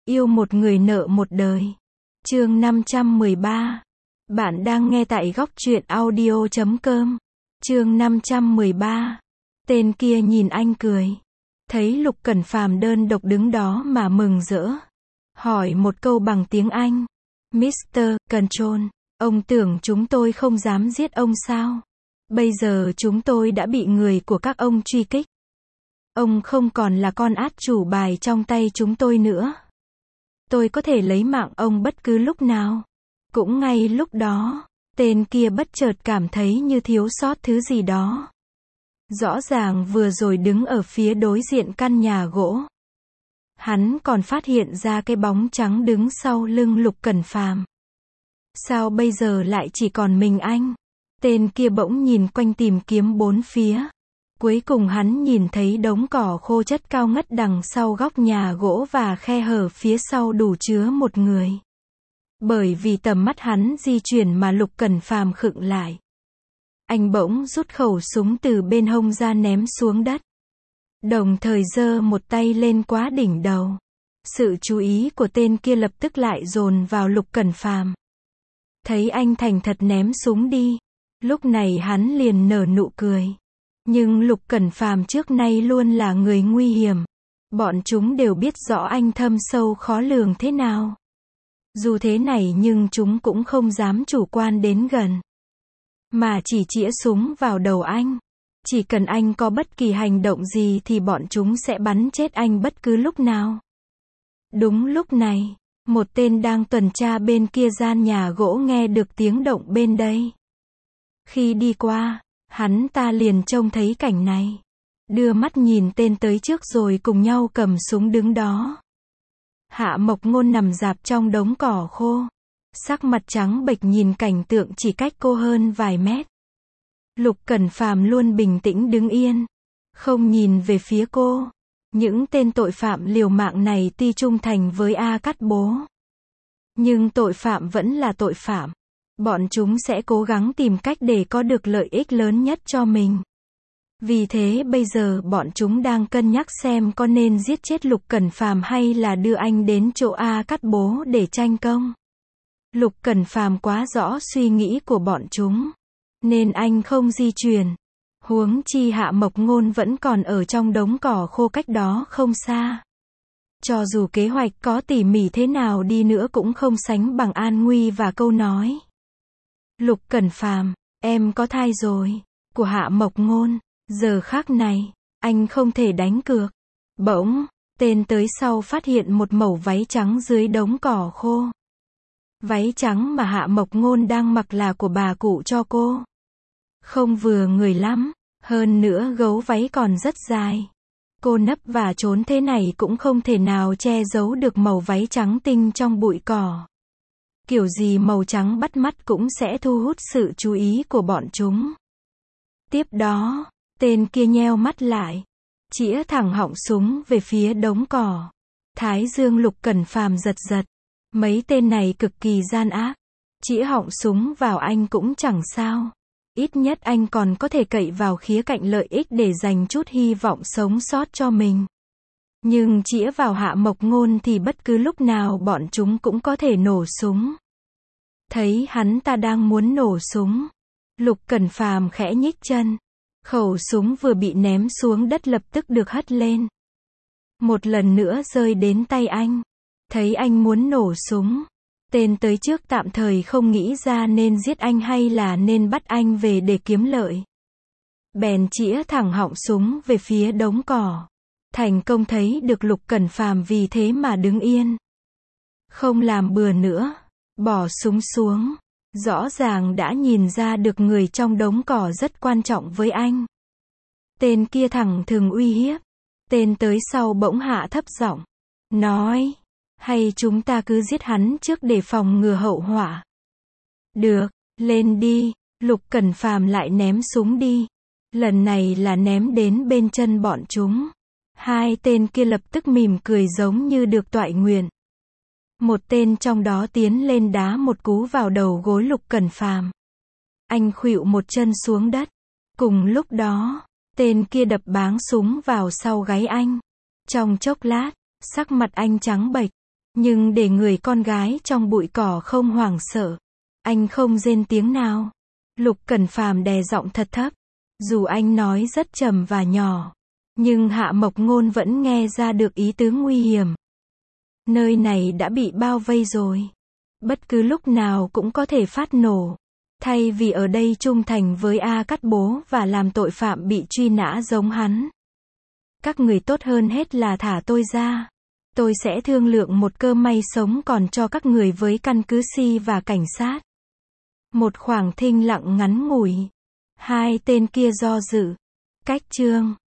Yêu một người nợ một đời. Chương 513. Bạn đang nghe tại góc truyện audio.com. Chương 513. Tên kia nhìn anh cười. Thấy Lục Cẩn Phàm đơn độc đứng đó mà mừng rỡ. Hỏi một câu bằng tiếng Anh. Mr. Control, ông tưởng chúng tôi không dám giết ông sao? Bây giờ chúng tôi đã bị người của các ông truy kích. Ông không còn là con át chủ bài trong tay chúng tôi nữa. Tôi có thể lấy mạng ông bất cứ lúc nào. Cũng ngay lúc đó, tên kia bất chợt cảm thấy như thiếu sót thứ gì đó. Rõ ràng vừa rồi đứng ở phía đối diện căn nhà gỗ. Hắn còn phát hiện ra cái bóng trắng đứng sau lưng Lục Cẩn Phàm. Sao bây giờ lại chỉ còn mình anh? Tên kia bỗng nhìn quanh tìm kiếm bốn phía. Cuối cùng hắn nhìn thấy đống cỏ khô chất cao ngất đằng sau góc nhà gỗ và khe hở phía sau đủ chứa một người. Bởi vì tầm mắt hắn di chuyển mà Lục Cẩn Phàm khựng lại. Anh bỗng rút khẩu súng từ bên hông ra ném xuống đất. Đồng thời giơ một tay lên quá đỉnh đầu. Sự chú ý của tên kia lập tức lại dồn vào Lục Cẩn Phàm. Thấy anh thành thật ném súng đi. Lúc này hắn liền nở nụ cười. Nhưng Lục Cẩn Phàm trước nay luôn là người nguy hiểm. Bọn chúng đều biết rõ anh thâm sâu khó lường thế nào. Dù thế này nhưng chúng cũng không dám chủ quan đến gần. Mà chỉ chĩa súng vào đầu anh. Chỉ cần anh có bất kỳ hành động gì thì bọn chúng sẽ bắn chết anh bất cứ lúc nào. Đúng lúc này, một tên đang tuần tra bên kia gian nhà gỗ nghe được tiếng động bên đây. Khi đi qua, hắn ta liền trông thấy cảnh này. Đưa mắt nhìn tên tới trước rồi cùng nhau cầm súng đứng đó. Hạ Mộc Ngôn nằm rạp trong đống cỏ khô. Sắc mặt trắng bệch nhìn cảnh tượng chỉ cách cô hơn vài mét. Lục Cẩn Phàm luôn bình tĩnh đứng yên. Không nhìn về phía cô. Những tên tội phạm liều mạng này tuy trung thành với A Cát Bố. Nhưng tội phạm vẫn là tội phạm. Bọn chúng sẽ cố gắng tìm cách để có được lợi ích lớn nhất cho mình. Vì thế bây giờ bọn chúng đang cân nhắc xem có nên giết chết Lục Cẩn Phàm hay là đưa anh đến chỗ A Cát Bố để tranh công. Lục Cẩn Phàm quá rõ suy nghĩ của bọn chúng. Nên anh không di chuyển. Huống chi Hạ Mộc Ngôn vẫn còn ở trong đống cỏ khô cách đó không xa. Cho dù kế hoạch có tỉ mỉ thế nào đi nữa cũng không sánh bằng an nguy và câu nói. Lục Cẩn Phàm, em có thai rồi, của Hạ Mộc Ngôn. Giờ khắc này, anh không thể đánh cược. Bỗng, tên tới sau phát hiện một mẩu váy trắng dưới đống cỏ khô. Váy trắng mà Hạ Mộc Ngôn đang mặc là của bà cụ cho cô. Không vừa người lắm, hơn nữa gấu váy còn rất dài. Cô nấp và trốn thế này cũng không thể nào che giấu được màu váy trắng tinh trong bụi cỏ. Kiểu gì màu trắng bắt mắt cũng sẽ thu hút sự chú ý của bọn chúng. Tiếp đó, tên kia nheo mắt lại, chĩa thẳng họng súng về phía đống cỏ. Thái dương Lục Cẩn Phàm giật giật. Mấy tên này cực kỳ gian ác. Chĩa họng súng vào anh cũng chẳng sao. Ít nhất anh còn có thể cậy vào khía cạnh lợi ích để dành chút hy vọng sống sót cho mình. Nhưng chĩa vào Hạ Mộc Ngôn thì bất cứ lúc nào bọn chúng cũng có thể nổ súng. Thấy hắn ta đang muốn nổ súng. Lục Cẩn Phàm khẽ nhích chân. Khẩu súng vừa bị ném xuống đất lập tức được hất lên. Một lần nữa rơi đến tay anh. Thấy anh muốn nổ súng. Tên tới trước tạm thời không nghĩ ra nên giết anh hay là nên bắt anh về để kiếm lợi. Bèn chĩa thẳng họng súng về phía đống cỏ. Thành công thấy được Lục Cẩn Phàm vì thế mà đứng yên. Không làm bừa nữa. Bỏ súng xuống. Rõ ràng đã nhìn ra được người trong đống cỏ rất quan trọng với anh. Tên kia thẳng thừng uy hiếp. Tên tới sau bỗng hạ thấp giọng. Nói. Hay chúng ta cứ giết hắn trước để phòng ngừa hậu họa. Được, lên đi. Lục Cẩn Phàm lại ném súng đi. Lần này là ném đến bên chân bọn chúng. Hai tên kia lập tức mỉm cười giống như được toại nguyện. Một tên trong đó tiến lên đá một cú vào đầu gối Lục Cẩn Phàm. Anh khuỵu một chân xuống đất. Cùng lúc đó, tên kia đập báng súng vào sau gáy anh. Trong chốc lát, sắc mặt anh trắng bệch. Nhưng để người con gái trong bụi cỏ không hoảng sợ. Anh không rên tiếng nào. Lục Cẩn Phàm đè giọng thật thấp. Dù anh nói rất trầm và nhỏ. Nhưng Hạ Mộc Ngôn vẫn nghe ra được ý tứ nguy hiểm. Nơi này đã bị bao vây rồi. Bất cứ lúc nào cũng có thể phát nổ. Thay vì ở đây trung thành với A Cát Bố và làm tội phạm bị truy nã giống hắn. Các người tốt hơn hết là thả tôi ra. Tôi sẽ thương lượng một cơ may sống còn cho các người với căn cứ Si và cảnh sát. Một khoảng thinh lặng ngắn ngủi. Hai tên kia do dự. Cách chương